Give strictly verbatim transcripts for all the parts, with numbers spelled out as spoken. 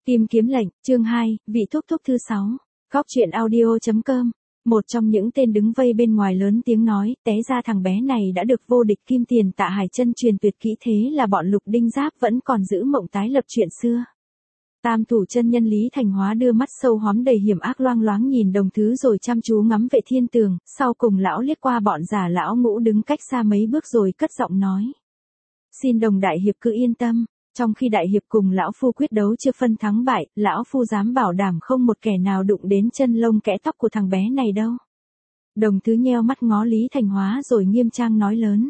Tìm kiếm lệnh, chương hai, vị thúc thúc thứ sáu. Góc truyện audio.com. Một trong những tên đứng vây bên ngoài lớn tiếng nói, té ra thằng bé này đã được vô địch kim tiền Tạ Hải Chân truyền tuyệt kỹ, thế là bọn Lục Đinh Giáp vẫn còn giữ mộng tái lập chuyện xưa. Tam thủ chân nhân Lý Thành Hóa đưa mắt sâu hoắm đầy hiểm ác loang loáng nhìn Đồng Thứ rồi chăm chú ngắm Vệ Thiên Tường, sau cùng lão liếc qua bọn già lão ngũ đứng cách xa mấy bước rồi cất giọng nói. Xin Đồng đại hiệp cứ yên tâm. Trong khi đại hiệp cùng lão phu quyết đấu chưa phân thắng bại, lão phu dám bảo đảm không một kẻ nào đụng đến chân lông kẽ tóc của thằng bé này đâu. Đồng Thứ nheo mắt ngó Lý Thành Hóa rồi nghiêm trang nói lớn.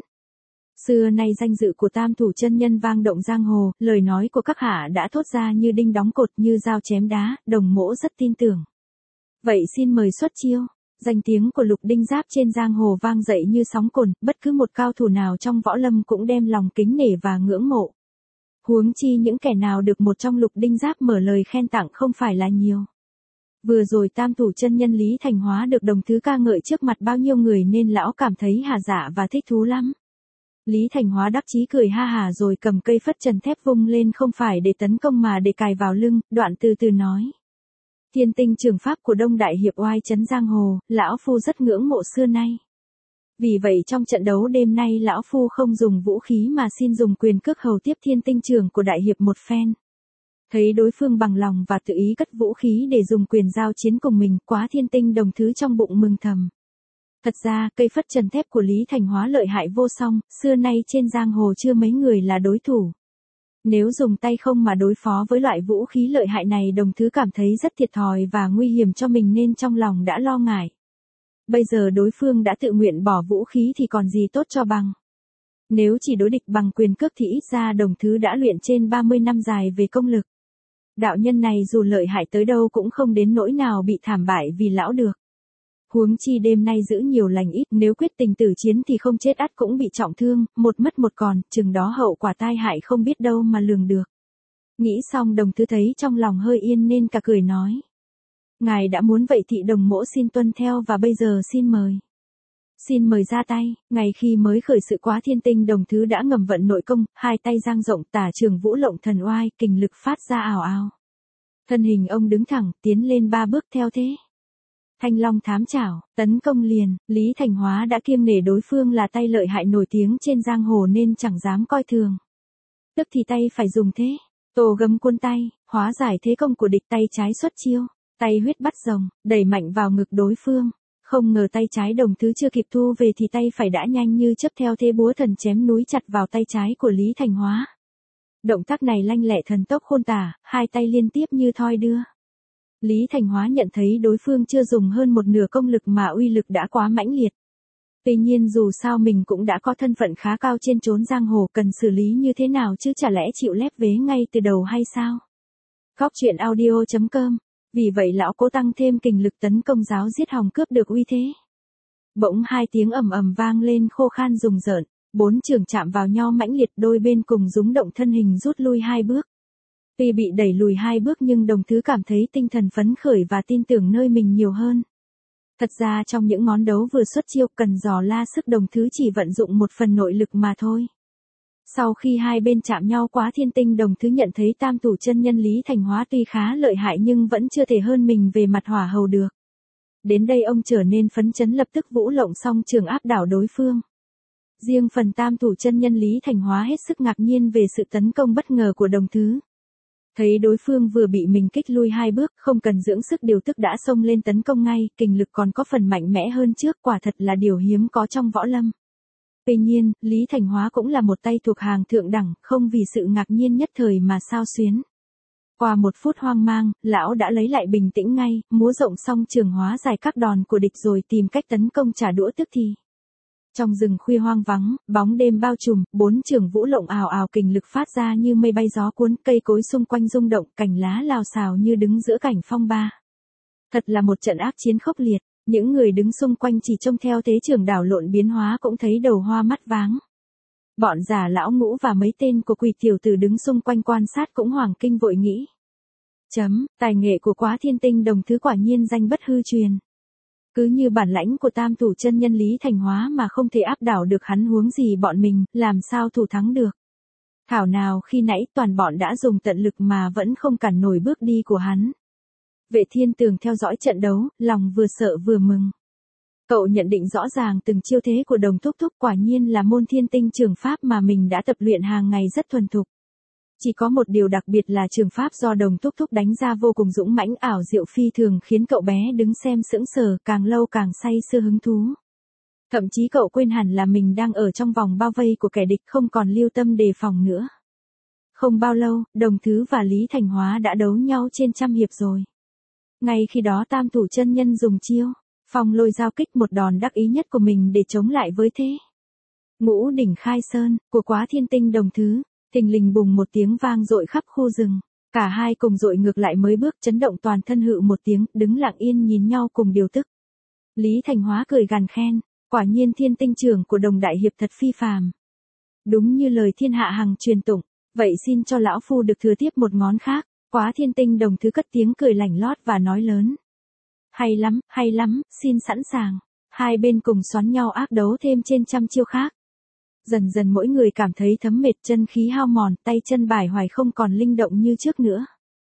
Xưa nay danh dự của tam thủ chân nhân vang động giang hồ, lời nói của các hạ đã thốt ra như đinh đóng cột, như dao chém đá, Đồng mỗ rất tin tưởng. Vậy xin mời xuất chiêu. Danh tiếng của Lục Đinh Giáp trên giang hồ vang dậy như sóng cồn, bất cứ một cao thủ nào trong võ lâm cũng đem lòng kính nể và ngưỡng mộ. Huống chi những kẻ nào được một trong Lục Đinh Giáp mở lời khen tặng không phải là nhiều. Vừa rồi tam thủ chân nhân Lý Thành Hóa được Đồng Thứ ca ngợi trước mặt bao nhiêu người nên lão cảm thấy hà dạ và thích thú lắm. Lý Thành Hóa đắc chí cười ha hà rồi cầm cây phất trần thép vung lên, không phải để tấn công mà để cài vào lưng, đoạn từ từ nói. Thiên tinh trường pháp của Đông đại hiệp oai chấn giang hồ, lão phu rất ngưỡng mộ xưa nay. Vì vậy trong trận đấu đêm nay lão phu không dùng vũ khí mà xin dùng quyền cước hầu tiếp thiên tinh trường của đại hiệp một phen. Thấy đối phương bằng lòng và tự ý cất vũ khí để dùng quyền giao chiến cùng mình, quá thiên tinh Đồng Thứ trong bụng mừng thầm. Thật ra cây phất trần thép của Lý Thành Hóa lợi hại vô song, xưa nay trên giang hồ chưa mấy người là đối thủ. Nếu dùng tay không mà đối phó với loại vũ khí lợi hại này, Đồng Thứ cảm thấy rất thiệt thòi và nguy hiểm cho mình nên trong lòng đã lo ngại. Bây giờ đối phương đã tự nguyện bỏ vũ khí thì còn gì tốt cho bằng. Nếu chỉ đối địch bằng quyền cước thì ít ra Đồng Thứ đã luyện trên ba mươi năm dài về công lực. Đạo nhân này dù lợi hại tới đâu cũng không đến nỗi nào bị thảm bại vì lão được. Huống chi đêm nay giữ nhiều lành ít, nếu quyết tình tử chiến thì không chết ắt cũng bị trọng thương, một mất một còn, chừng đó hậu quả tai hại không biết đâu mà lường được. Nghĩ xong Đồng Thứ thấy trong lòng hơi yên nên cả cười nói. Ngài đã muốn vậy thì Đồng mỗ xin tuân theo và bây giờ xin mời. Xin mời ra tay. Ngày khi mới khởi sự quá thiên tinh Đồng Thứ đã ngầm vận nội công, hai tay dang rộng tả trường vũ lộng thần oai, kình lực phát ra ào ào. Thân hình ông đứng thẳng, tiến lên ba bước theo thế. Thanh long thám chảo, tấn công liền. Lý Thành Hóa đã kiêng nể đối phương là tay lợi hại nổi tiếng trên giang hồ nên chẳng dám coi thường. Tức thì tay phải dùng thế. Tổ gấm cuốn tay, hóa giải thế công của địch, tay trái xuất chiêu. Tay huyết bắt rồng, đẩy mạnh vào ngực đối phương. Không ngờ tay trái Đồng Thứ chưa kịp thu về thì tay phải đã nhanh như chớp theo thế búa thần chém núi chặt vào tay trái của Lý Thành Hóa. Động tác này lanh lẹ thần tốc khôn tả, hai tay liên tiếp như thoi đưa. Lý Thành Hóa nhận thấy đối phương chưa dùng hơn một nửa công lực mà uy lực đã quá mãnh liệt. Tuy nhiên dù sao mình cũng đã có thân phận khá cao trên chốn giang hồ, cần xử lý như thế nào chứ chả lẽ chịu lép vế ngay từ đầu hay sao? Góc truyện audio.com. Vì vậy lão cố tăng thêm kình lực tấn công giáo giết hòng cướp được uy thế. Bỗng hai tiếng ầm ầm vang lên khô khan rùng rợn, bốn trường chạm vào nhau mãnh liệt, đôi bên cùng rúng động thân hình rút lui hai bước. Tuy bị đẩy lùi hai bước nhưng Đồng Thứ cảm thấy tinh thần phấn khởi và tin tưởng nơi mình nhiều hơn. Thật ra trong những món đấu vừa xuất chiêu cần dò la sức, Đồng Thứ chỉ vận dụng một phần nội lực mà thôi. Sau khi hai bên chạm nhau quá thiên tinh, Đồng Thứ nhận thấy tam thủ chân nhân Lý Thành Hóa tuy khá lợi hại nhưng vẫn chưa thể hơn mình về mặt hỏa hầu được. Đến đây ông trở nên phấn chấn, lập tức vũ lộng song trường áp đảo đối phương. Riêng phần tam thủ chân nhân Lý Thành Hóa hết sức ngạc nhiên về sự tấn công bất ngờ của Đồng Thứ. Thấy đối phương vừa bị mình kích lui hai bước, không cần dưỡng sức điều tức đã xông lên tấn công ngay, kình lực còn có phần mạnh mẽ hơn trước, quả thật là điều hiếm có trong võ lâm. Tuy nhiên, Lý Thành Hóa cũng là một tay thuộc hàng thượng đẳng, không vì sự ngạc nhiên nhất thời mà xao xuyến. Qua một phút hoang mang, lão đã lấy lại bình tĩnh ngay, múa rộng song trường hóa giải các đòn của địch rồi tìm cách tấn công trả đũa tức thì. Trong rừng khuya hoang vắng, bóng đêm bao trùm, bốn trường vũ lộng ào ào, kình lực phát ra như mây bay gió cuốn, cây cối xung quanh rung động, cành lá lào xào như đứng giữa cảnh phong ba. Thật là một trận ác chiến khốc liệt, những người đứng xung quanh chỉ trông theo thế trường đảo lộn biến hóa cũng thấy đầu hoa mắt váng. Bọn già lão ngũ và mấy tên của quỷ tiểu tử đứng xung quanh quan sát cũng hoảng kinh vội nghĩ. Chấm, tài nghệ của quá thiên tinh Đồng Thứ quả nhiên danh bất hư truyền. Cứ như bản lãnh của tam thủ chân nhân Lý Thành Hóa mà không thể áp đảo được hắn, huống gì bọn mình, làm sao thủ thắng được. Thảo nào khi nãy toàn bọn đã dùng tận lực mà vẫn không cản nổi bước đi của hắn. Vệ Thiên Tường theo dõi trận đấu, lòng vừa sợ vừa mừng. Cậu nhận định rõ ràng từng chiêu thế của Đồng Thúc Thúc, quả nhiên là môn thiên tinh trường pháp mà mình đã tập luyện hàng ngày rất thuần thục. Chỉ có một điều đặc biệt là trường pháp do Đồng Thúc Thúc đánh ra vô cùng dũng mãnh ảo diệu phi thường, khiến cậu bé đứng xem sững sờ, càng lâu càng say sưa hứng thú. Thậm chí cậu quên hẳn là mình đang ở trong vòng bao vây của kẻ địch, không còn lưu tâm đề phòng nữa. Không bao lâu, Đồng Thứ và Lý Thành Hóa đã đấu nhau trên trăm hiệp rồi. Ngay khi đó Tam Thủ chân nhân dùng chiêu Phong Lôi giao kích, một đòn đắc ý nhất của mình để chống lại với thế Ngũ Đỉnh Khai Sơn của Quá Thiên Tinh Đồng Thứ. Thình lình bùng một tiếng vang dội khắp khu rừng. Cả hai cùng dội ngược lại mấy bước, chấn động toàn thân, hự một tiếng, đứng lặng yên nhìn nhau cùng điều tức. Lý Thành Hóa cười gằn khen, quả nhiên thiên tinh trưởng của Đồng đại hiệp thật phi phàm. Đúng như lời thiên hạ hằng truyền tụng, vậy xin cho lão phu được thừa tiếp một ngón khác. Quá Thiên Tinh Đồng Thứ cất tiếng cười lảnh lót và nói lớn. Hay lắm, hay lắm, xin sẵn sàng. Hai bên cùng xoắn nhau ác đấu thêm trên trăm chiêu khác. Dần dần mỗi người cảm thấy thấm mệt, chân khí hao mòn, tay chân bải hoài không còn linh động như trước nữa.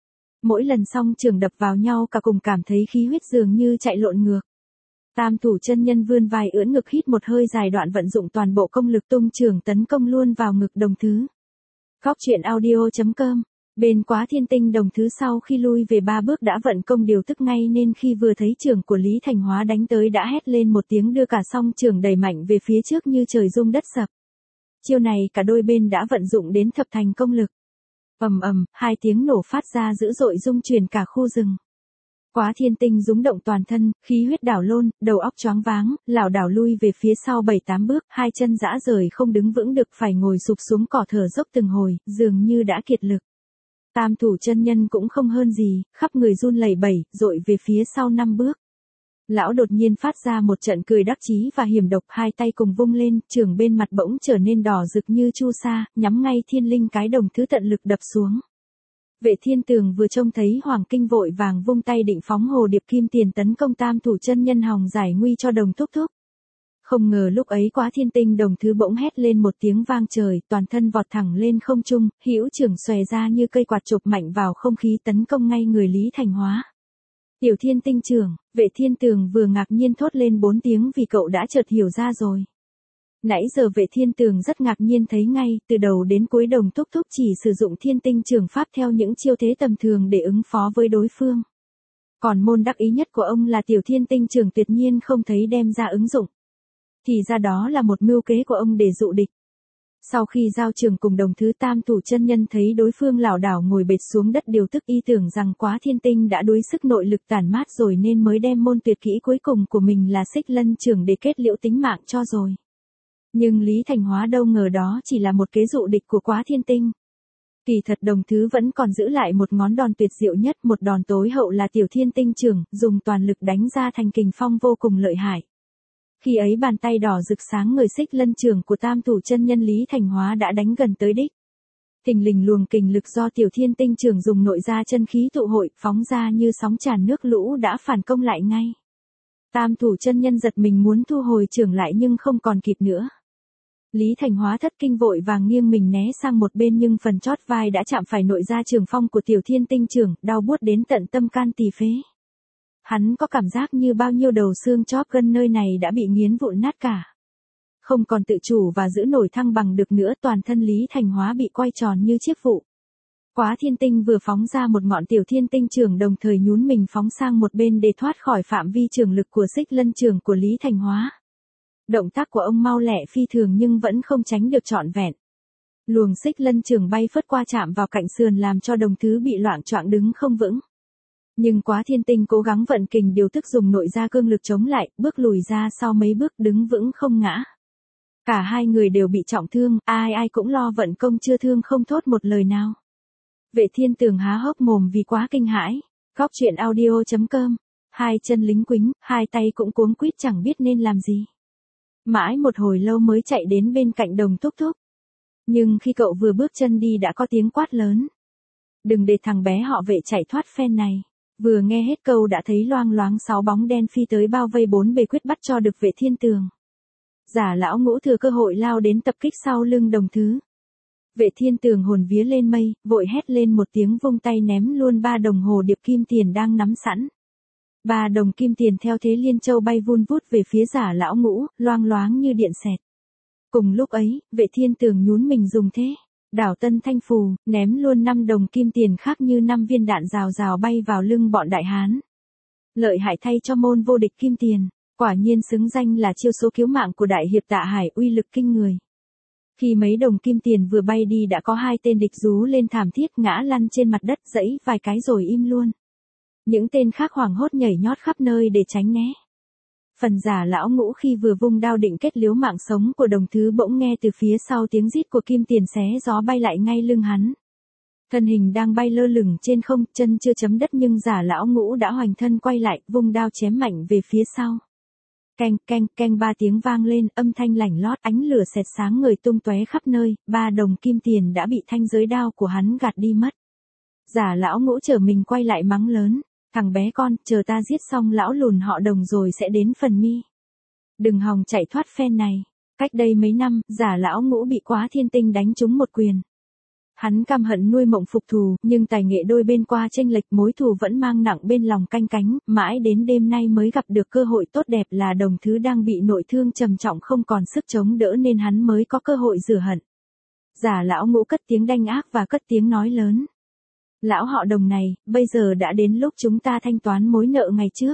Mỗi lần song trường đập vào nhau cả cùng cảm thấy khí huyết dường như chạy lộn ngược. Tam Thủ chân nhân vươn vai ưỡn ngực, hít một hơi dài, đoạn vận dụng toàn bộ công lực tung trường tấn công luôn vào ngực Đồng Thứ. Góc truyện audio chấm com. Bên Quá Thiên Tinh Đồng Thứ sau khi lui về ba bước đã vận công điều tức ngay, nên khi vừa thấy trường của Lý Thành Hóa đánh tới đã hét lên một tiếng, đưa cả song trường đẩy mạnh về phía trước như trời rung đất sập. Chiêu này cả đôi bên đã vận dụng đến thập thành công lực. Ầm ầm, hai tiếng nổ phát ra dữ dội rung truyền cả khu rừng. Quá Thiên Tinh rúng động toàn thân, khí huyết đảo lôn, đầu óc choáng váng, lảo đảo lui về phía sau bảy tám bước, hai chân dã rời không đứng vững được, phải ngồi sụp xuống cỏ thở dốc từng hồi, dường như đã kiệt lực. Tam Thủ chân nhân cũng không hơn gì, khắp người run lẩy bẩy, dội về phía sau năm bước. Lão đột nhiên phát ra một trận cười đắc chí và hiểm độc, hai tay cùng vung lên, trường bên mặt bỗng trở nên đỏ rực như chu sa, nhắm ngay thiên linh cái Đồng Thứ tận lực đập xuống. Vệ Thiên Tường vừa trông thấy Hoàng Kinh vội vàng vung tay định phóng hồ điệp kim tiền tấn công Tam Thủ chân nhân hòng giải nguy cho Đồng Thúc Thúc. Không ngờ lúc ấy Quá Thiên Tinh Đồng Thứ bỗng hét lên một tiếng vang trời, toàn thân vọt thẳng lên không trung, hữu trường xòe ra như cây quạt chộp mạnh vào không khí, tấn công ngay người Lý Thành Hóa. Tiểu Thiên Tinh trưởng, Vệ Thiên Tường vừa ngạc nhiên thốt lên bốn tiếng vì cậu đã chợt hiểu ra rồi. Nãy giờ Vệ Thiên Tường rất ngạc nhiên thấy ngay, từ đầu đến cuối Đồng Thúc Thúc chỉ sử dụng thiên tinh trường pháp theo những chiêu thế tầm thường để ứng phó với đối phương. Còn môn đắc ý nhất của ông là Tiểu Thiên Tinh trường tuyệt nhiên không thấy đem ra ứng dụng. Thì ra đó là một mưu kế của ông để dụ địch. Sau khi giao trường cùng Đồng Thứ, Tam Thủ chân nhân thấy đối phương lảo đảo ngồi bệt xuống đất điều tức, y tưởng rằng Quá Thiên Tinh đã đuối sức nội lực tản mát rồi nên mới đem môn tuyệt kỹ cuối cùng của mình là Xích Lân trường để kết liễu tính mạng cho rồi. Nhưng Lý Thành Hóa đâu ngờ đó chỉ là một kế dụ địch của Quá Thiên Tinh. Kỳ thật Đồng Thứ vẫn còn giữ lại một ngón đòn tuyệt diệu nhất, một đòn tối hậu là Tiểu Thiên Tinh trường, dùng toàn lực đánh ra thành kình phong vô cùng lợi hại. Khi ấy bàn tay đỏ rực sáng người Xích Lân trường của Tam Thủ chân nhân Lý Thành Hóa đã đánh gần tới đích. Thình lình luồng kình lực do Tiểu Thiên Tinh trường dùng nội ra chân khí tụ hội, phóng ra như sóng tràn nước lũ đã phản công lại ngay. Tam Thủ chân nhân giật mình muốn thu hồi trường lại nhưng không còn kịp nữa. Lý Thành Hóa thất kinh vội vàng nghiêng mình né sang một bên, nhưng phần chót vai đã chạm phải nội ra trường phong của Tiểu Thiên Tinh trường, đau buốt đến tận tâm can tỳ phế. Hắn có cảm giác như bao nhiêu đầu xương chóp gân nơi này đã bị nghiến vụn nát cả. Không còn tự chủ và giữ nổi thăng bằng được nữa, toàn thân Lý Thành Hóa bị quay tròn như chiếc vụ. Quá Thiên Tinh vừa phóng ra một ngọn Tiểu Thiên Tinh trường, đồng thời nhún mình phóng sang một bên để thoát khỏi phạm vi trường lực của Xích Lân trường của Lý Thành Hóa. Động tác của ông mau lẹ phi thường nhưng vẫn không tránh được trọn vẹn. Luồng Xích Lân trường bay phất qua chạm vào cạnh sườn làm cho Đồng Thứ bị loạng choạng đứng không vững. Nhưng Quá Thiên Tinh cố gắng vận kình điều tức, dùng nội ra cương lực chống lại, bước lùi ra sau mấy bước đứng vững không ngã. Cả hai người đều bị trọng thương, ai ai cũng lo vận công chưa thương không thốt một lời nào. Vệ Thiên Tường há hốc mồm vì quá kinh hãi. Góc truyện audio chấm com. Hai chân lính quính, hai tay cũng cuống quýt chẳng biết nên làm gì. Mãi một hồi lâu mới chạy đến bên cạnh Đồng Thúc Thúc. Nhưng khi cậu vừa bước chân đi đã có tiếng quát lớn. Đừng để thằng bé họ Vệ chạy thoát phen này. Vừa nghe hết câu đã thấy loang loáng sáu bóng đen phi tới bao vây bốn bề quyết bắt cho được Vệ Thiên Tường. Giả lão Ngũ thừa cơ hội lao đến tập kích sau lưng Đồng Thứ. Vệ Thiên Tường hồn vía lên mây, vội hét lên một tiếng vung tay ném luôn ba đồng hồ điệp kim tiền đang nắm sẵn. Ba đồng kim tiền theo thế liên châu bay vun vút về phía Giả Lão Ngũ, loang loáng như điện xẹt. Cùng lúc ấy, Vệ Thiên Tường nhún mình dùng thế, đảo Tân Thanh Phù, ném luôn năm đồng kim tiền khác như năm viên đạn rào rào bay vào lưng bọn đại hán. Lợi hại thay cho môn vô địch kim tiền, quả nhiên xứng danh là chiêu số cứu mạng của đại hiệp Tạ Hải, uy lực kinh người. Khi mấy đồng kim tiền vừa bay đi đã có hai tên địch rú lên thảm thiết ngã lăn trên mặt đất dẫy vài cái rồi im luôn. Những tên khác hoảng hốt nhảy nhót khắp nơi để tránh né. Phần Giả Lão Ngũ khi vừa vung đao định kết liễu mạng sống của đồng thứ bỗng nghe từ phía sau tiếng rít của kim tiền xé gió bay lại ngay lưng hắn. Thân hình đang bay lơ lửng trên không, chân chưa chấm đất nhưng Giả Lão Ngũ đã hoành thân quay lại, vung đao chém mạnh về phía sau. Keng, keng, keng ba tiếng vang lên, âm thanh lảnh lót, ánh lửa xẹt sáng người tung tóe khắp nơi, ba đồng kim tiền đã bị thanh giới đao của hắn gạt đi mất. Giả Lão Ngũ trở mình quay lại mắng lớn, thằng bé con, chờ ta giết xong lão lùn họ Đồng rồi sẽ đến phần mi. Đừng hòng chạy thoát phen này. Cách đây mấy năm, Giả Lão Ngũ bị Quá Thiên Tinh đánh trúng một quyền. Hắn căm hận nuôi mộng phục thù, nhưng tài nghệ đôi bên qua chênh lệch, mối thù vẫn mang nặng bên lòng canh cánh, mãi đến đêm nay mới gặp được cơ hội tốt đẹp là Đồng Thứ đang bị nội thương trầm trọng không còn sức chống đỡ nên hắn mới có cơ hội rửa hận. Giả Lão Ngũ cất tiếng đanh ác và cất tiếng nói lớn. Lão họ Đồng này, bây giờ đã đến lúc chúng ta thanh toán mối nợ ngày trước.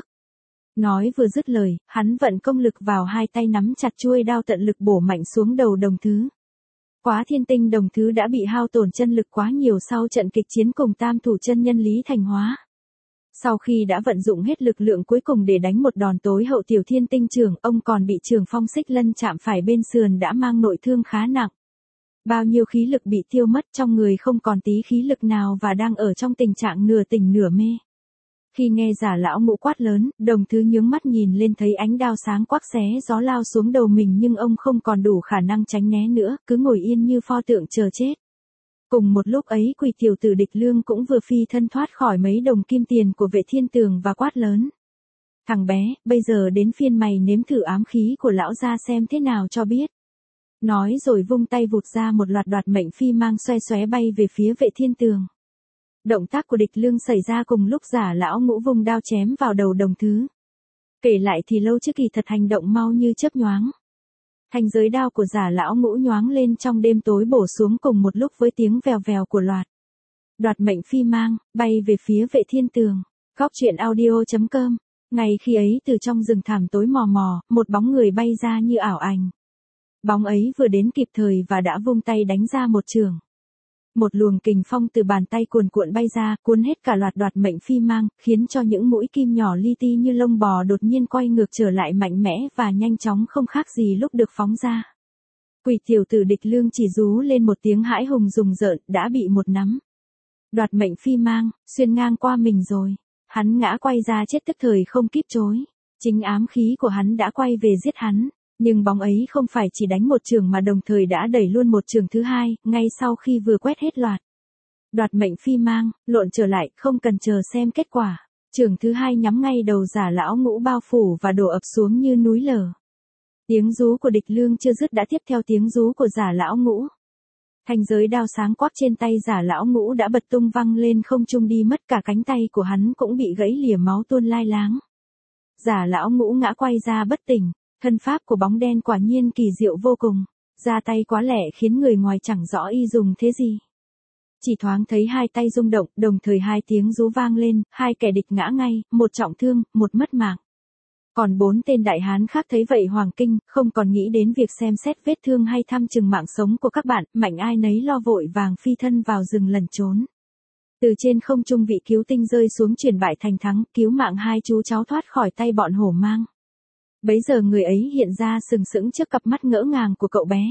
Nói vừa dứt lời, hắn vận công lực vào hai tay nắm chặt chuôi đao tận lực bổ mạnh xuống đầu Đồng Thứ. Quá Thiên Tinh Đồng Thứ đã bị hao tổn chân lực quá nhiều sau trận kịch chiến cùng tam thủ chân nhân Lý Thành Hóa. Sau khi đã vận dụng hết lực lượng cuối cùng để đánh một đòn tối hậu Tiểu Thiên Tinh Trường, ông còn bị Trường Phong Xích Lân chạm phải bên sườn đã mang nội thương khá nặng. Bao nhiêu khí lực bị tiêu mất, trong người không còn tí khí lực nào và đang ở trong tình trạng nửa tỉnh nửa mê. Khi nghe Giả Lão Ngũ quát lớn, Đồng Thứ nhướng mắt nhìn lên thấy ánh đao sáng quắc xé gió lao xuống đầu mình nhưng ông không còn đủ khả năng tránh né nữa, cứ ngồi yên như pho tượng chờ chết. Cùng một lúc ấy Quỷ tiểu tử Địch Lương cũng vừa phi thân thoát khỏi mấy đồng kim tiền của Vệ Thiên Tường và quát lớn. Thằng bé, bây giờ đến phiên mày nếm thử ám khí của lão gia xem thế nào cho biết. Nói rồi vung tay vụt ra một loạt đoạt mệnh phi mang xoe xoé bay về phía Vệ Thiên Tường. Động tác của Địch Lương xảy ra cùng lúc Giả Lão Ngũ vung đao chém vào đầu Đồng Thứ. Kể lại thì lâu chứ kỳ thật hành động mau như chớp nhoáng. Thanh giới đao của Giả Lão Ngũ nhoáng lên trong đêm tối bổ xuống cùng một lúc với tiếng vèo vèo của loạt đoạt mệnh phi mang, bay về phía Vệ Thiên Tường. Góc truyện audio chấm com. Ngay khi ấy từ trong rừng thảm tối mò mò, một bóng người bay ra như ảo ảnh. Bóng ấy vừa đến kịp thời và đã vung tay đánh ra một trường. Một luồng kình phong từ bàn tay cuồn cuộn bay ra, cuốn hết cả loạt đoạt mệnh phi mang, khiến cho những mũi kim nhỏ li ti như lông bò đột nhiên quay ngược trở lại mạnh mẽ và nhanh chóng không khác gì lúc được phóng ra. Quỷ tiểu tử Địch Lương chỉ rú lên một tiếng hãi hùng rùng rợn, đã bị một nắm đoạt mệnh phi mang xuyên ngang qua mình rồi. Hắn ngã quay ra chết tức thời không kịp chối. Chính ám khí của hắn đã quay về giết hắn. Nhưng bóng ấy không phải chỉ đánh một trường mà đồng thời đã đẩy luôn một trường thứ hai, ngay sau khi vừa quét hết loạt đoạt mệnh phi mang, lộn trở lại, không cần chờ xem kết quả. Trường thứ hai nhắm ngay đầu Giả Lão Ngũ bao phủ và đổ ập xuống như núi lở. Tiếng rú của Địch Lương chưa dứt đã tiếp theo tiếng rú của Giả Lão Ngũ. Thanh giới đao sáng quắc trên tay Giả Lão Ngũ đã bật tung văng lên không trung đi mất, cả cánh tay của hắn cũng bị gãy lìa máu tuôn lai láng. Giả Lão Ngũ ngã quay ra bất tỉnh. Thân pháp của bóng đen quả nhiên kỳ diệu vô cùng, ra tay quá lẹ khiến người ngoài chẳng rõ y dùng thế gì. Chỉ thoáng thấy hai tay rung động, đồng thời hai tiếng rú vang lên, hai kẻ địch ngã ngay, một trọng thương, một mất mạng. Còn bốn tên đại hán khác thấy vậy hoàng kinh, không còn nghĩ đến việc xem xét vết thương hay thăm chừng mạng sống của các bạn, mạnh ai nấy lo vội vàng phi thân vào rừng lẩn trốn. Từ trên không trung vị cứu tinh rơi xuống chuyển bại thành thắng, cứu mạng hai chú cháu thoát khỏi tay bọn hổ mang. Bấy giờ người ấy hiện ra sừng sững trước cặp mắt ngỡ ngàng của cậu bé.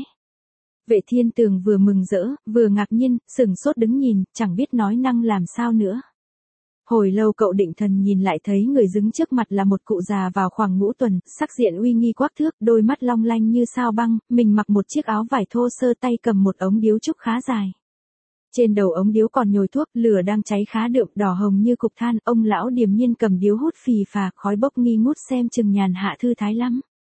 Vệ Thiên Tường vừa mừng rỡ, vừa ngạc nhiên, sừng sốt đứng nhìn, chẳng biết nói năng làm sao nữa. Hồi lâu cậu định thần nhìn lại thấy người đứng trước mặt là một cụ già vào khoảng ngũ tuần, sắc diện uy nghi quắc thước, đôi mắt long lanh như sao băng, mình mặc một chiếc áo vải thô sơ, tay cầm một ống điếu trúc khá dài. Trên đầu ống điếu còn nhồi thuốc, lửa đang cháy khá đượm, đỏ hồng như cục than, ông lão điềm nhiên cầm điếu hút phì phà, khói bốc nghi ngút xem chừng nhàn hạ thư thái lắm.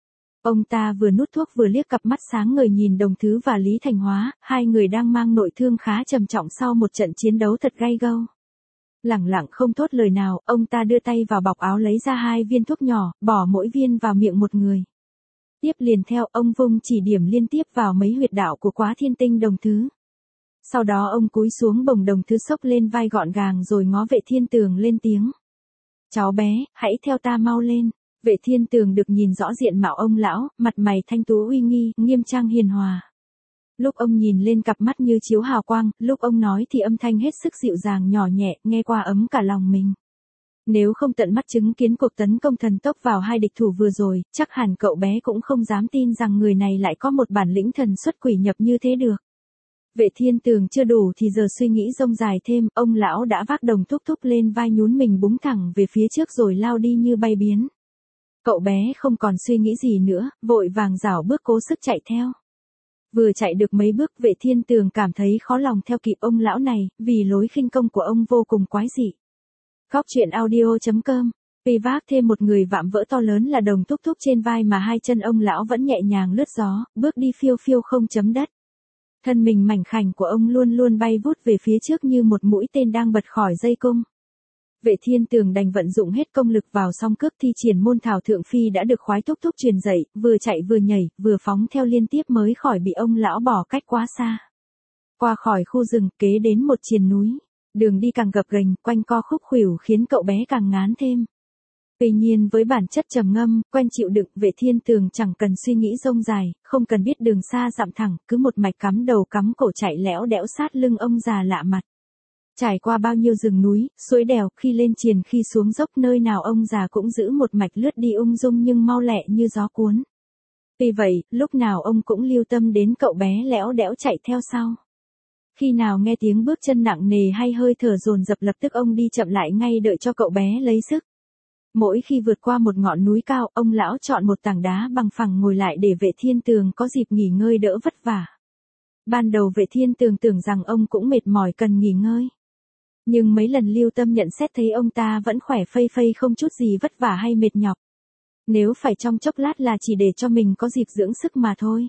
Ông ta vừa nuốt thuốc vừa liếc cặp mắt sáng ngời nhìn Đồng Thứ và Lý Thành Hóa, hai người đang mang nội thương khá trầm trọng sau một trận chiến đấu thật gay go. Lẳng lặng không thốt lời nào, ông ta đưa tay vào bọc áo lấy ra hai viên thuốc nhỏ, bỏ mỗi viên vào miệng một người. Tiếp liền theo, ông vung chỉ điểm liên tiếp vào mấy huyệt đạo của Quá Thiên Tinh Đồng Thứ. Sau đó ông cúi xuống bồng Đồng Thứ xốc lên vai gọn gàng rồi ngó Vệ Thiên Tường lên tiếng. Cháu bé, hãy theo ta mau lên. Vệ Thiên Tường được nhìn rõ diện mạo ông lão, mặt mày thanh tú uy nghi, nghiêm trang hiền hòa. Lúc ông nhìn lên cặp mắt như chiếu hào quang, lúc ông nói thì âm thanh hết sức dịu dàng nhỏ nhẹ, nghe qua ấm cả lòng mình. Nếu không tận mắt chứng kiến cuộc tấn công thần tốc vào hai địch thủ vừa rồi, chắc hẳn cậu bé cũng không dám tin rằng người này lại có một bản lĩnh thần xuất quỷ nhập như thế được. Vệ Thiên Tường chưa đủ thì giờ suy nghĩ rông dài thêm, ông lão đã vác Đồng Thúc Thúc lên vai nhún mình búng thẳng về phía trước rồi lao đi như bay biến. Cậu bé không còn suy nghĩ gì nữa, vội vàng rảo bước cố sức chạy theo. Vừa chạy được mấy bước Vệ Thiên Tường cảm thấy khó lòng theo kịp ông lão này, vì lối khinh công của ông vô cùng quái dị. Góc truyện audio chấm com, vì vác thêm một người vạm vỡ to lớn là Đồng Thúc Thúc trên vai mà hai chân ông lão vẫn nhẹ nhàng lướt gió, bước đi phiêu phiêu không chấm đất. Thân mình mảnh khảnh của ông luôn luôn bay vút về phía trước như một mũi tên đang bật khỏi dây cung. Vệ Thiên Tường đành vận dụng hết công lực vào song cước thi triển môn thảo thượng phi đã được khoái thúc thúc truyền dạy, vừa chạy vừa nhảy, vừa phóng theo liên tiếp mới khỏi bị ông lão bỏ cách quá xa. Qua khỏi khu rừng, kế đến một triền núi, đường đi càng gập ghềnh, quanh co khúc khuỷu khiến cậu bé càng ngán thêm. Tuy nhiên với bản chất trầm ngâm, quen chịu đựng, Vệ Thiên Tường chẳng cần suy nghĩ rông dài, không cần biết đường xa dặm thẳng, cứ một mạch cắm đầu cắm cổ chạy lẽo đẽo sát lưng ông già lạ mặt. Trải qua bao nhiêu rừng núi, suối đèo, khi lên triền khi xuống dốc, nơi nào ông già cũng giữ một mạch lướt đi ung dung nhưng mau lẹ như gió cuốn. Vì vậy, lúc nào ông cũng lưu tâm đến cậu bé lẽo đẽo chạy theo sau. Khi nào nghe tiếng bước chân nặng nề hay hơi thở dồn dập lập tức ông đi chậm lại ngay đợi cho cậu bé lấy sức. Mỗi khi vượt qua một ngọn núi cao, ông lão chọn một tảng đá bằng phẳng ngồi lại để Vệ Thiên Tường có dịp nghỉ ngơi đỡ vất vả. Ban đầu Vệ Thiên Tường tưởng rằng ông cũng mệt mỏi cần nghỉ ngơi. Nhưng mấy lần lưu tâm nhận xét thấy ông ta vẫn khỏe phây phây không chút gì vất vả hay mệt nhọc. Nếu phải trong chốc lát là chỉ để cho mình có dịp dưỡng sức mà thôi.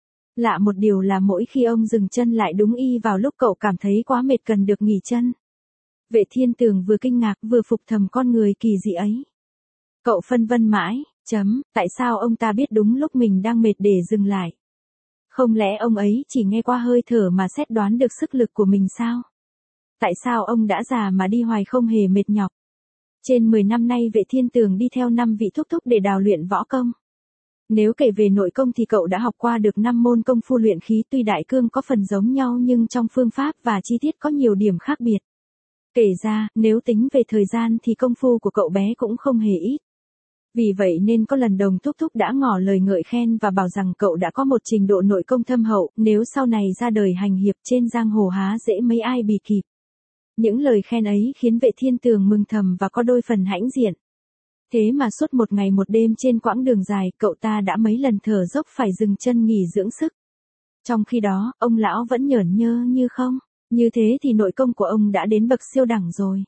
Lạ một điều là mỗi khi ông dừng chân lại đúng y vào lúc cậu cảm thấy quá mệt cần được nghỉ chân. Vệ Thiên Tường vừa kinh ngạc vừa phục thầm con người kỳ dị ấy. Cậu phân vân mãi, chấm, tại sao ông ta biết đúng lúc mình đang mệt để dừng lại? Không lẽ ông ấy chỉ nghe qua hơi thở mà xét đoán được sức lực của mình sao? Tại sao ông đã già mà đi hoài không hề mệt nhọc? Trên mười năm nay Vệ Thiên Tường đi theo năm vị thúc thúc để đào luyện võ công. Nếu kể về nội công thì cậu đã học qua được năm môn công phu luyện khí, tuy đại cương có phần giống nhau nhưng trong phương pháp và chi tiết có nhiều điểm khác biệt. Kể ra, nếu tính về thời gian thì công phu của cậu bé cũng không hề ít. Vì vậy nên có lần Đồng Thúc Thúc đã ngỏ lời ngợi khen và bảo rằng cậu đã có một trình độ nội công thâm hậu, nếu sau này ra đời hành hiệp trên giang hồ há dễ mấy ai bì kịp. Những lời khen ấy khiến Vệ Thiên Tường mừng thầm và có đôi phần hãnh diện. Thế mà suốt một ngày một đêm trên quãng đường dài, cậu ta đã mấy lần thở dốc phải dừng chân nghỉ dưỡng sức. Trong khi đó, ông lão vẫn nhởn nhơ như không, như thế thì nội công của ông đã đến bậc siêu đẳng rồi.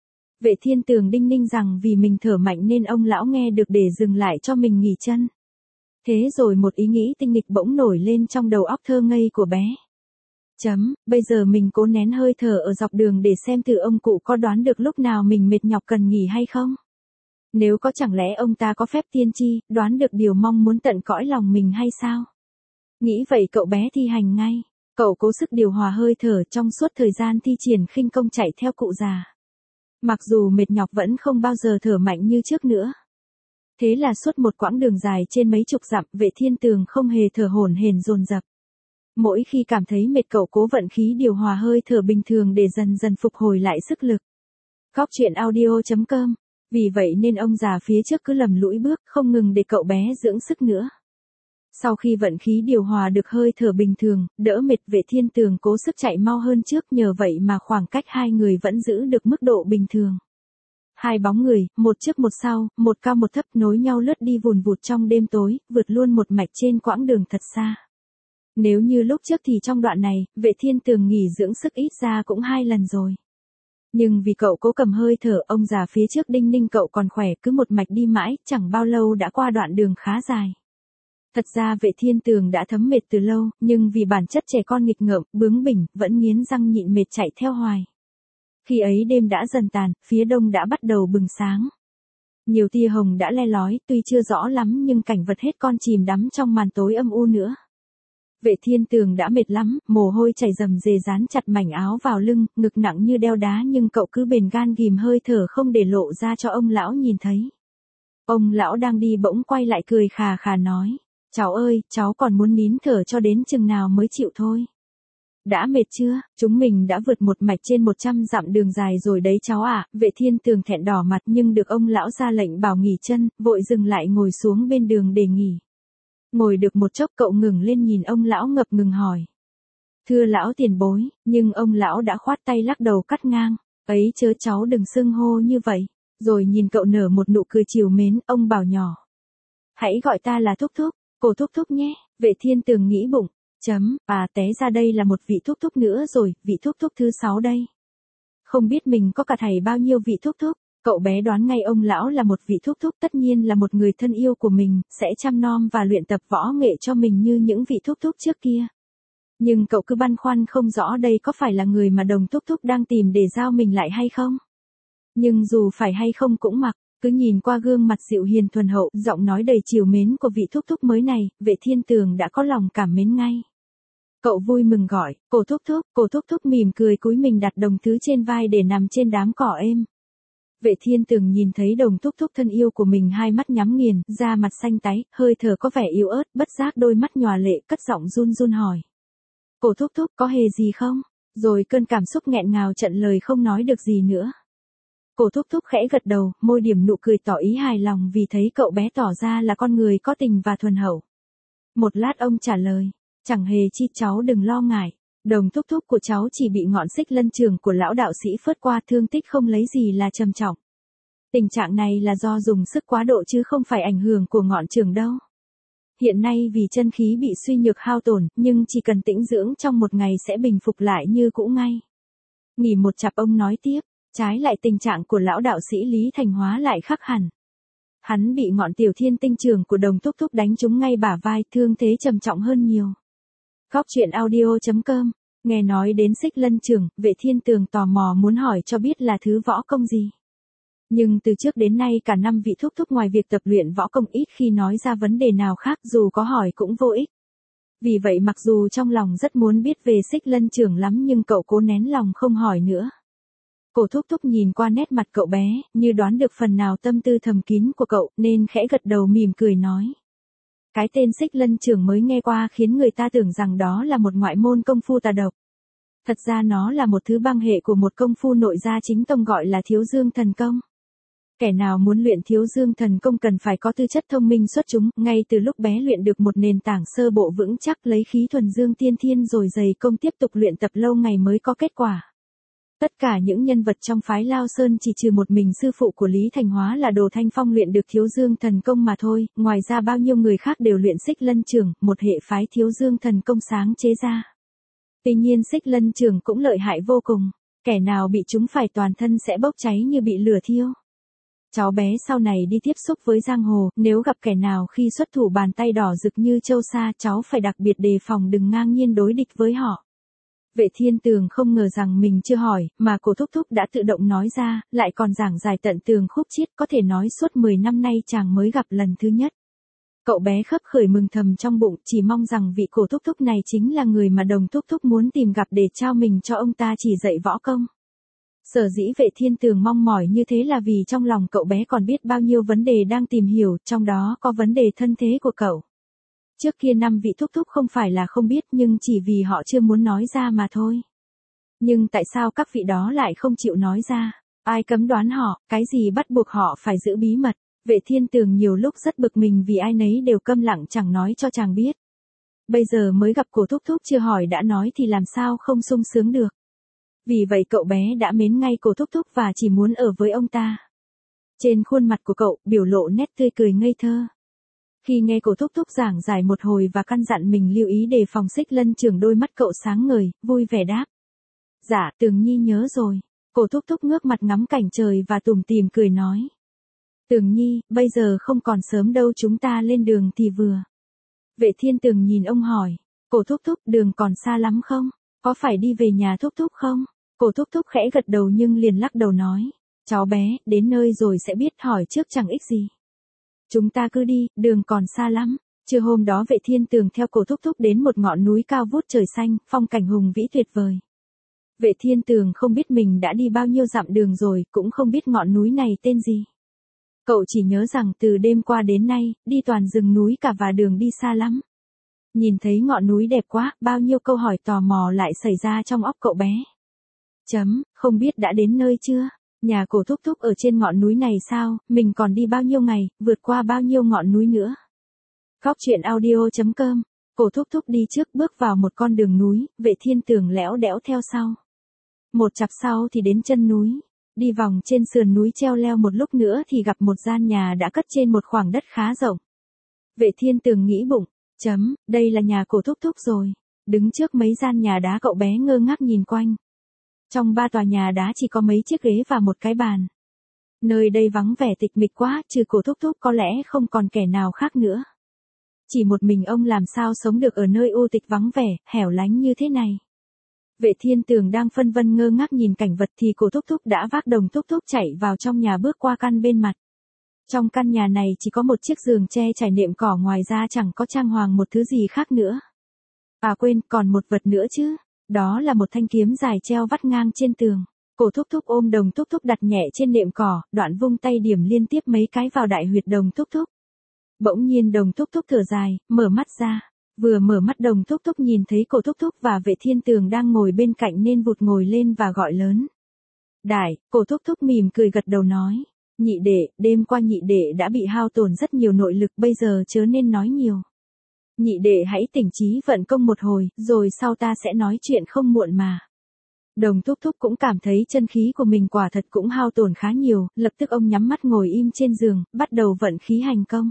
Vệ Thiên Tường đinh ninh rằng vì mình thở mạnh nên ông lão nghe được để dừng lại cho mình nghỉ chân. Thế rồi một ý nghĩ tinh nghịch bỗng nổi lên trong đầu óc thơ ngây của bé. Chấm, bây giờ mình cố nén hơi thở ở dọc đường để xem thử ông cụ có đoán được lúc nào mình mệt nhọc cần nghỉ hay không. Nếu có chẳng lẽ ông ta có phép tiên tri, đoán được điều mong muốn tận cõi lòng mình hay sao? Nghĩ vậy cậu bé thi hành ngay. Cậu cố sức điều hòa hơi thở trong suốt thời gian thi triển khinh công chạy theo cụ già. Mặc dù mệt nhọc vẫn không bao giờ thở mạnh như trước nữa. Thế là suốt một quãng đường dài trên mấy chục dặm, Vệ Thiên Tường không hề thở hổn hển dồn dập. Mỗi khi cảm thấy mệt cậu cố vận khí điều hòa hơi thở bình thường để dần dần phục hồi lại sức lực. Góc truyện audio chấm com. Vì vậy nên ông già phía trước cứ lầm lũi bước, không ngừng để cậu bé dưỡng sức nữa. Sau khi vận khí điều hòa được hơi thở bình thường, đỡ mệt, Vệ Thiên Tường cố sức chạy mau hơn trước, nhờ vậy mà khoảng cách hai người vẫn giữ được mức độ bình thường. Hai bóng người, một trước một sau, một cao một thấp nối nhau lướt đi vùn vụt trong đêm tối, vượt luôn một mạch trên quãng đường thật xa. Nếu như lúc trước thì trong đoạn này, Vệ Thiên Tường nghỉ dưỡng sức ít ra cũng hai lần rồi. Nhưng vì cậu cố cầm hơi thở, ông già phía trước đinh ninh cậu còn khỏe, cứ một mạch đi mãi, chẳng bao lâu đã qua đoạn đường khá dài. Thật ra Vệ Thiên Tường đã thấm mệt từ lâu, nhưng vì bản chất trẻ con nghịch ngợm, bướng bỉnh, vẫn nghiến răng nhịn mệt chạy theo hoài. Khi ấy đêm đã dần tàn, phía đông đã bắt đầu bừng sáng. Nhiều tia hồng đã le lói, tuy chưa rõ lắm nhưng cảnh vật hết con chìm đắm trong màn tối âm u nữa. Vệ Thiên Tường đã mệt lắm, mồ hôi chảy rầm rề dán chặt mảnh áo vào lưng, ngực nặng như đeo đá nhưng cậu cứ bền gan ghìm hơi thở không để lộ ra cho ông lão nhìn thấy. Ông lão đang đi bỗng quay lại cười khà khà nói, cháu ơi, cháu còn muốn nín thở cho đến chừng nào mới chịu thôi. Đã mệt chưa, chúng mình đã vượt một mạch trên một trăm dặm đường dài rồi đấy cháu ạ. Vệ Thiên Tường thẹn đỏ mặt nhưng được ông lão ra lệnh bảo nghỉ chân, vội dừng lại ngồi xuống bên đường để nghỉ. Ngồi được một chốc cậu ngừng lên nhìn ông lão ngập ngừng hỏi. Thưa lão tiền bối, nhưng ông lão đã khoát tay lắc đầu cắt ngang, ấy chớ cháu đừng xưng hô như vậy. Rồi nhìn cậu nở một nụ cười trìu mến, ông bảo nhỏ. Hãy gọi ta là Thúc Thúc, cô Thúc Thúc nhé. Vệ Thiên Tường nghĩ bụng. Chấm, à té ra đây là một vị Thúc Thúc nữa rồi, vị Thúc Thúc thứ sáu đây. Không biết mình có cả thầy bao nhiêu vị Thúc Thúc. Cậu bé đoán ngay ông lão là một vị Thúc Thúc, tất nhiên là một người thân yêu của mình, sẽ chăm nom và luyện tập võ nghệ cho mình như những vị Thúc Thúc trước kia. Nhưng cậu cứ băn khoăn không rõ đây có phải là người mà đồng Thúc Thúc đang tìm để giao mình lại hay không. Nhưng dù phải hay không cũng mặc, cứ nhìn qua gương mặt dịu hiền thuần hậu, giọng nói đầy trìu mến của vị Thúc Thúc mới này, Vệ Thiên Tường đã có lòng cảm mến ngay. Cậu vui mừng gọi, cô Thúc Thúc, cô Thúc Thúc mỉm cười cúi mình đặt đồng thứ trên vai để nằm trên đám cỏ êm. Vệ Thiên Tường nhìn thấy đồng Thúc Thúc thân yêu của mình hai mắt nhắm nghiền, da mặt xanh tái, hơi thở có vẻ yếu ớt, bất giác đôi mắt nhòa lệ, cất giọng run run hỏi. Cô Thúc Thúc có hề gì không? Rồi cơn cảm xúc nghẹn ngào chặn lời không nói được gì nữa. Cô Thúc Thúc khẽ gật đầu, môi điểm nụ cười tỏ ý hài lòng vì thấy cậu bé tỏ ra là con người có tình và thuần hậu. Một lát ông trả lời, chẳng hề chi cháu đừng lo ngại, đồng Thúc Thúc của cháu chỉ bị ngọn xích lân trường của lão đạo sĩ phớt qua, thương tích không lấy gì là trầm trọng. Tình trạng này là do dùng sức quá độ chứ không phải ảnh hưởng của ngọn trường đâu. Hiện nay vì chân khí bị suy nhược hao tổn, nhưng chỉ cần tĩnh dưỡng trong một ngày sẽ bình phục lại như cũ ngay. Nghỉ một chặp ông nói tiếp. Trái lại tình trạng của lão đạo sĩ Lý Thành Hóa lại khác hẳn. Hắn bị ngọn tiểu thiên tinh trường của đồng Thúc Thúc đánh trúng ngay bả vai, thương thế trầm trọng hơn nhiều. Góc truyện audio chấm com, nghe nói đến xích lân trường, Vệ Thiên Tường tò mò muốn hỏi cho biết là thứ võ công gì. Nhưng từ trước đến nay cả năm vị Thúc Thúc ngoài việc tập luyện võ công ít khi nói ra vấn đề nào khác, dù có hỏi cũng vô ích. Vì vậy mặc dù trong lòng rất muốn biết về xích lân trường lắm nhưng cậu cố nén lòng không hỏi nữa. Cô Thúc Thúc nhìn qua nét mặt cậu bé, như đoán được phần nào tâm tư thầm kín của cậu, nên khẽ gật đầu mỉm cười nói. Cái tên xích lân trường mới nghe qua khiến người ta tưởng rằng đó là một ngoại môn công phu tà độc. Thật ra nó là một thứ băng hệ của một công phu nội gia chính tông gọi là thiếu dương thần công. Kẻ nào muốn luyện thiếu dương thần công cần phải có tư chất thông minh xuất chúng, ngay từ lúc bé luyện được một nền tảng sơ bộ vững chắc, lấy khí thuần dương tiên thiên rồi dày công tiếp tục luyện tập lâu ngày mới có kết quả. Tất cả những nhân vật trong phái Lao Sơn chỉ trừ một mình sư phụ của Lý Thành Hóa là Đồ Thanh Phong luyện được thiếu dương thần công mà thôi, ngoài ra bao nhiêu người khác đều luyện xích lân trường, một hệ phái thiếu dương thần công sáng chế ra. Tuy nhiên xích lân trường cũng lợi hại vô cùng, kẻ nào bị chúng phải toàn thân sẽ bốc cháy như bị lửa thiêu. Cháu bé sau này đi tiếp xúc với giang hồ, nếu gặp kẻ nào khi xuất thủ bàn tay đỏ rực như châu sa, cháu phải đặc biệt đề phòng đừng ngang nhiên đối địch với họ. Vệ Thiên Tường không ngờ rằng mình chưa hỏi, mà cô Thúc Thúc đã tự động nói ra, lại còn giảng giải tận tường khúc chiết, có thể nói suốt mười năm nay chàng mới gặp lần thứ nhất. Cậu bé khấp khởi mừng thầm trong bụng, chỉ mong rằng vị cô Thúc Thúc này chính là người mà đồng Thúc Thúc muốn tìm gặp để trao mình cho ông ta chỉ dạy võ công. Sở dĩ Vệ Thiên Tường mong mỏi như thế là vì trong lòng cậu bé còn biết bao nhiêu vấn đề đang tìm hiểu, trong đó có vấn đề thân thế của cậu. Trước kia năm vị Thúc Thúc không phải là không biết nhưng chỉ vì họ chưa muốn nói ra mà thôi. Nhưng tại sao các vị đó lại không chịu nói ra? Ai cấm đoán họ, cái gì bắt buộc họ phải giữ bí mật? Vệ Thiên Tường nhiều lúc rất bực mình vì ai nấy đều câm lặng chẳng nói cho chàng biết. Bây giờ mới gặp cô Thúc Thúc chưa hỏi đã nói thì làm sao không sung sướng được. Vì vậy cậu bé đã mến ngay cô Thúc Thúc và chỉ muốn ở với ông ta. Trên khuôn mặt của cậu biểu lộ nét tươi cười ngây thơ. Khi nghe cô Thúc Thúc giảng giải một hồi và căn dặn mình lưu ý đề phòng xích lân trường, đôi mắt cậu sáng ngời, vui vẻ đáp. Dạ, Tường Nhi nhớ rồi. Cô Thúc Thúc ngước mặt ngắm cảnh trời và tủm tỉm cười nói. Tường Nhi, bây giờ không còn sớm đâu, chúng ta lên đường thì vừa. Vệ Thiên Tường nhìn ông hỏi, Cổ thúc thúc đường còn xa lắm không? Có phải đi về nhà thúc thúc không? Cổ thúc thúc khẽ gật đầu nhưng liền lắc đầu nói, cháu bé, đến nơi rồi sẽ biết, hỏi trước chẳng ích gì. Chúng ta cứ đi, đường còn xa lắm. Trưa hôm đó Vệ Thiên Tường theo Cổ thúc thúc đến một ngọn núi cao vút trời xanh, phong cảnh hùng vĩ tuyệt vời. Vệ Thiên Tường không biết mình đã đi bao nhiêu dặm đường rồi, cũng không biết ngọn núi này tên gì. Cậu chỉ nhớ rằng từ đêm qua đến nay, đi toàn rừng núi cả và đường đi xa lắm. Nhìn thấy ngọn núi đẹp quá, bao nhiêu câu hỏi tò mò lại xảy ra trong óc cậu bé. Chấm, không biết đã đến nơi chưa? Nhà Cổ thúc thúc ở trên ngọn núi này sao, mình còn đi bao nhiêu ngày, vượt qua bao nhiêu ngọn núi nữa. Góc truyện audio chấm com. Cổ thúc thúc đi trước bước vào một con đường núi, Vệ Thiên Tường lẽo đẽo theo sau. Một chặp sau thì đến chân núi. Đi vòng trên sườn núi treo leo một lúc nữa thì gặp một gian nhà đã cất trên một khoảng đất khá rộng. Vệ Thiên Tường nghĩ bụng, chấm, đây là nhà Cổ thúc thúc rồi. Đứng trước mấy gian nhà đá cậu bé ngơ ngác nhìn quanh. Trong ba tòa nhà đá chỉ có mấy chiếc ghế và một cái bàn. Nơi đây vắng vẻ tịch mịch quá, trừ Cổ thúc thúc có lẽ không còn kẻ nào khác nữa. Chỉ một mình ông làm sao sống được ở nơi u tịch vắng vẻ, hẻo lánh như thế này. Vệ Thiên Tường đang phân vân ngơ ngác nhìn cảnh vật thì Cổ thúc thúc đã vác đồng thúc thúc chạy vào trong nhà bước qua căn bên mặt. Trong căn nhà này chỉ có một chiếc giường tre trải nệm cỏ, ngoài ra chẳng có trang hoàng một thứ gì khác nữa. À quên, còn một vật nữa chứ. Đó là một thanh kiếm dài treo vắt ngang trên tường. Cổ thúc thúc ôm đồng thúc thúc đặt nhẹ trên nệm cỏ, đoạn vung tay điểm liên tiếp mấy cái vào đại huyệt đồng thúc thúc. Bỗng nhiên đồng thúc thúc thở dài, mở mắt ra. Vừa mở mắt đồng thúc thúc nhìn thấy Cổ thúc thúc và Vệ Thiên Tường đang ngồi bên cạnh nên vụt ngồi lên và gọi lớn. Đại, Cổ thúc thúc mỉm cười gật đầu nói. Nhị đệ, đêm qua nhị đệ đã bị hao tổn rất nhiều nội lực, bây giờ chớ nên nói nhiều. Nhị đệ hãy tỉnh trí vận công một hồi, rồi sau ta sẽ nói chuyện không muộn mà. Đồng thúc thúc cũng cảm thấy chân khí của mình quả thật cũng hao tổn khá nhiều, lập tức ông nhắm mắt ngồi im trên giường, bắt đầu vận khí hành công.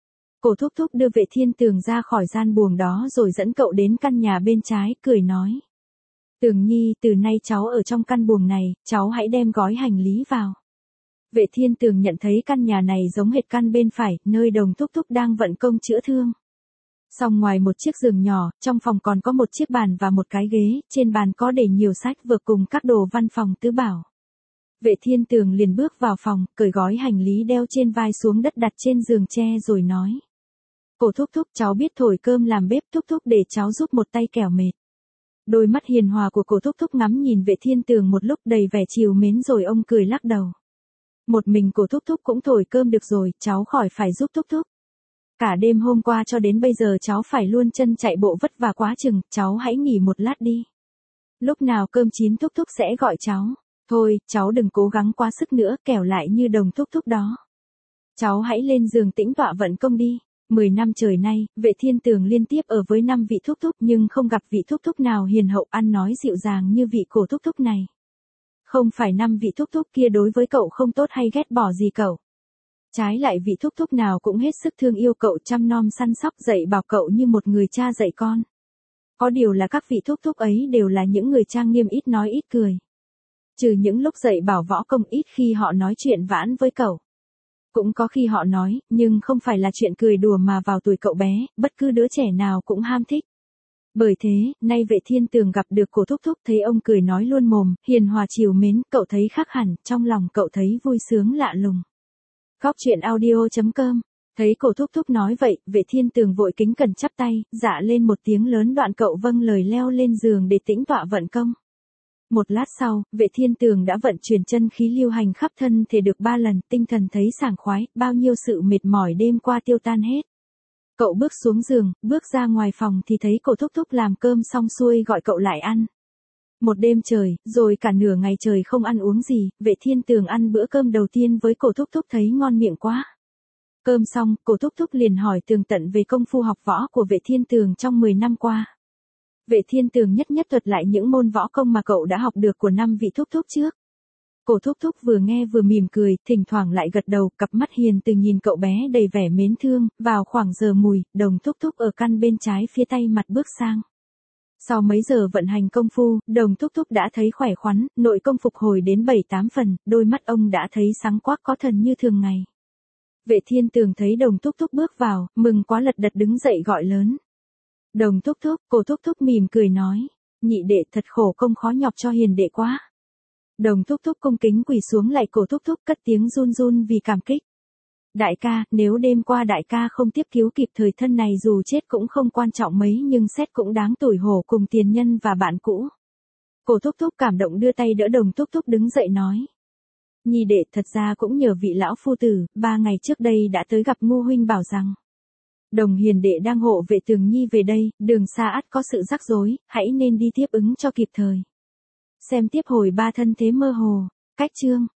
Cổ thúc thúc đưa Vệ Thiên Tường ra khỏi gian buồng đó rồi dẫn cậu đến căn nhà bên trái, cười nói. Tường Nhi, từ nay cháu ở trong căn buồng này, cháu hãy đem gói hành lý vào. Vệ Thiên Tường nhận thấy căn nhà này giống hệt căn bên phải, nơi đồng thúc thúc đang vận công chữa thương. Song ngoài một chiếc giường nhỏ, trong phòng còn có một chiếc bàn và một cái ghế, trên bàn có để nhiều sách vở cùng các đồ văn phòng tứ bảo. Vệ Thiên Tường liền bước vào phòng, cởi gói hành lý đeo trên vai xuống đất đặt trên giường tre rồi nói. Cổ thúc thúc, cháu biết thổi cơm làm bếp, thúc thúc để cháu giúp một tay kẻo mệt. Đôi mắt hiền hòa của Cổ thúc thúc ngắm nhìn Vệ Thiên Tường một lúc đầy vẻ trìu mến rồi ông cười lắc đầu. Một mình Cổ thúc thúc cũng thổi cơm được rồi, cháu khỏi phải giúp thúc thúc. Cả đêm hôm qua cho đến bây giờ cháu phải luôn chân chạy bộ vất vả quá chừng, cháu hãy nghỉ một lát đi. Lúc nào cơm chín thúc thúc sẽ gọi cháu. Thôi, cháu đừng cố gắng quá sức nữa, kẻo lại như đồng thúc thúc đó. Cháu hãy lên giường tĩnh tọa vận công đi. Mười năm trời nay, Vệ Thiên Tường liên tiếp ở với năm vị thúc thúc nhưng không gặp vị thúc thúc nào hiền hậu ăn nói dịu dàng như vị Cổ thúc thúc này. Không phải năm vị thúc thúc kia đối với cậu không tốt hay ghét bỏ gì cậu. Trái lại vị thúc thúc nào cũng hết sức thương yêu cậu, chăm nom săn sóc dạy bảo cậu như một người cha dạy con. Có điều là các vị thúc thúc ấy đều là những người trang nghiêm, ít nói ít cười. Trừ những lúc dạy bảo võ công, ít khi họ nói chuyện vãn với cậu. Cũng có khi họ nói, nhưng không phải là chuyện cười đùa mà vào tuổi cậu bé, bất cứ đứa trẻ nào cũng ham thích. Bởi thế, nay Vệ Thiên Tường gặp được Cổ thúc thúc, thấy ông cười nói luôn mồm, hiền hòa chiều mến, cậu thấy khác hẳn, trong lòng cậu thấy vui sướng lạ lùng. Góc truyện audio chấm com. Thấy Cổ thúc thúc nói vậy, Vệ Thiên Tường vội kính cẩn chắp tay, dạ lên một tiếng lớn, đoạn cậu vâng lời leo lên giường để tĩnh tọa vận công. Một lát sau, Vệ Thiên Tường đã vận chuyển chân khí lưu hành khắp thân thể được ba lần, tinh thần thấy sảng khoái, bao nhiêu sự mệt mỏi đêm qua tiêu tan hết. Cậu bước xuống giường, bước ra ngoài phòng thì thấy Cổ thúc thúc làm cơm xong xuôi gọi cậu lại ăn. Một đêm trời, rồi cả nửa ngày trời không ăn uống gì, Vệ Thiên Tường ăn bữa cơm đầu tiên với Cổ thúc thúc thấy ngon miệng quá. Cơm xong, Cổ thúc thúc liền hỏi tường tận về công phu học võ của Vệ Thiên Tường trong mười năm qua. Vệ Thiên Tường nhất nhất thuật lại những môn võ công mà cậu đã học được của năm vị thúc thúc trước. Cổ thúc thúc vừa nghe vừa mỉm cười, thỉnh thoảng lại gật đầu, cặp mắt hiền từ nhìn cậu bé đầy vẻ mến thương. Vào khoảng giờ mùi, đồng thúc thúc ở căn bên trái phía tay mặt bước sang. Sau mấy giờ vận hành công phu, đồng thúc thúc đã thấy khỏe khoắn, nội công phục hồi đến bảy tám phần, đôi mắt ông đã thấy sáng quắc có thần như thường ngày. Vệ Thiên Tường thấy Đồng Thúc Thúc bước vào, mừng quá lật đật đứng dậy gọi lớn. Đồng Thúc Thúc, cô Thúc Thúc mỉm cười nói, nhị đệ thật khổ công khó nhọc cho hiền đệ quá. Đồng Thúc Thúc cung kính quỳ xuống lại cổ Thúc Thúc cất tiếng run run vì cảm kích. Đại ca, nếu đêm qua đại ca không tiếp cứu kịp thời thân này dù chết cũng không quan trọng mấy nhưng xét cũng đáng tủi hổ cùng tiền nhân và bạn cũ. Cổ Thúc Thúc cảm động đưa tay đỡ Đồng Thúc Thúc đứng dậy nói. Nhi đệ thật ra cũng nhờ vị lão phu tử, ba ngày trước đây đã tới gặp Ngô huynh bảo rằng. Đồng hiền đệ đang hộ vệ Tường Nhi về đây, đường xa ắt có sự rắc rối, hãy nên đi tiếp ứng cho kịp thời. Xem tiếp hồi ba thân thế mơ hồ, cách chương.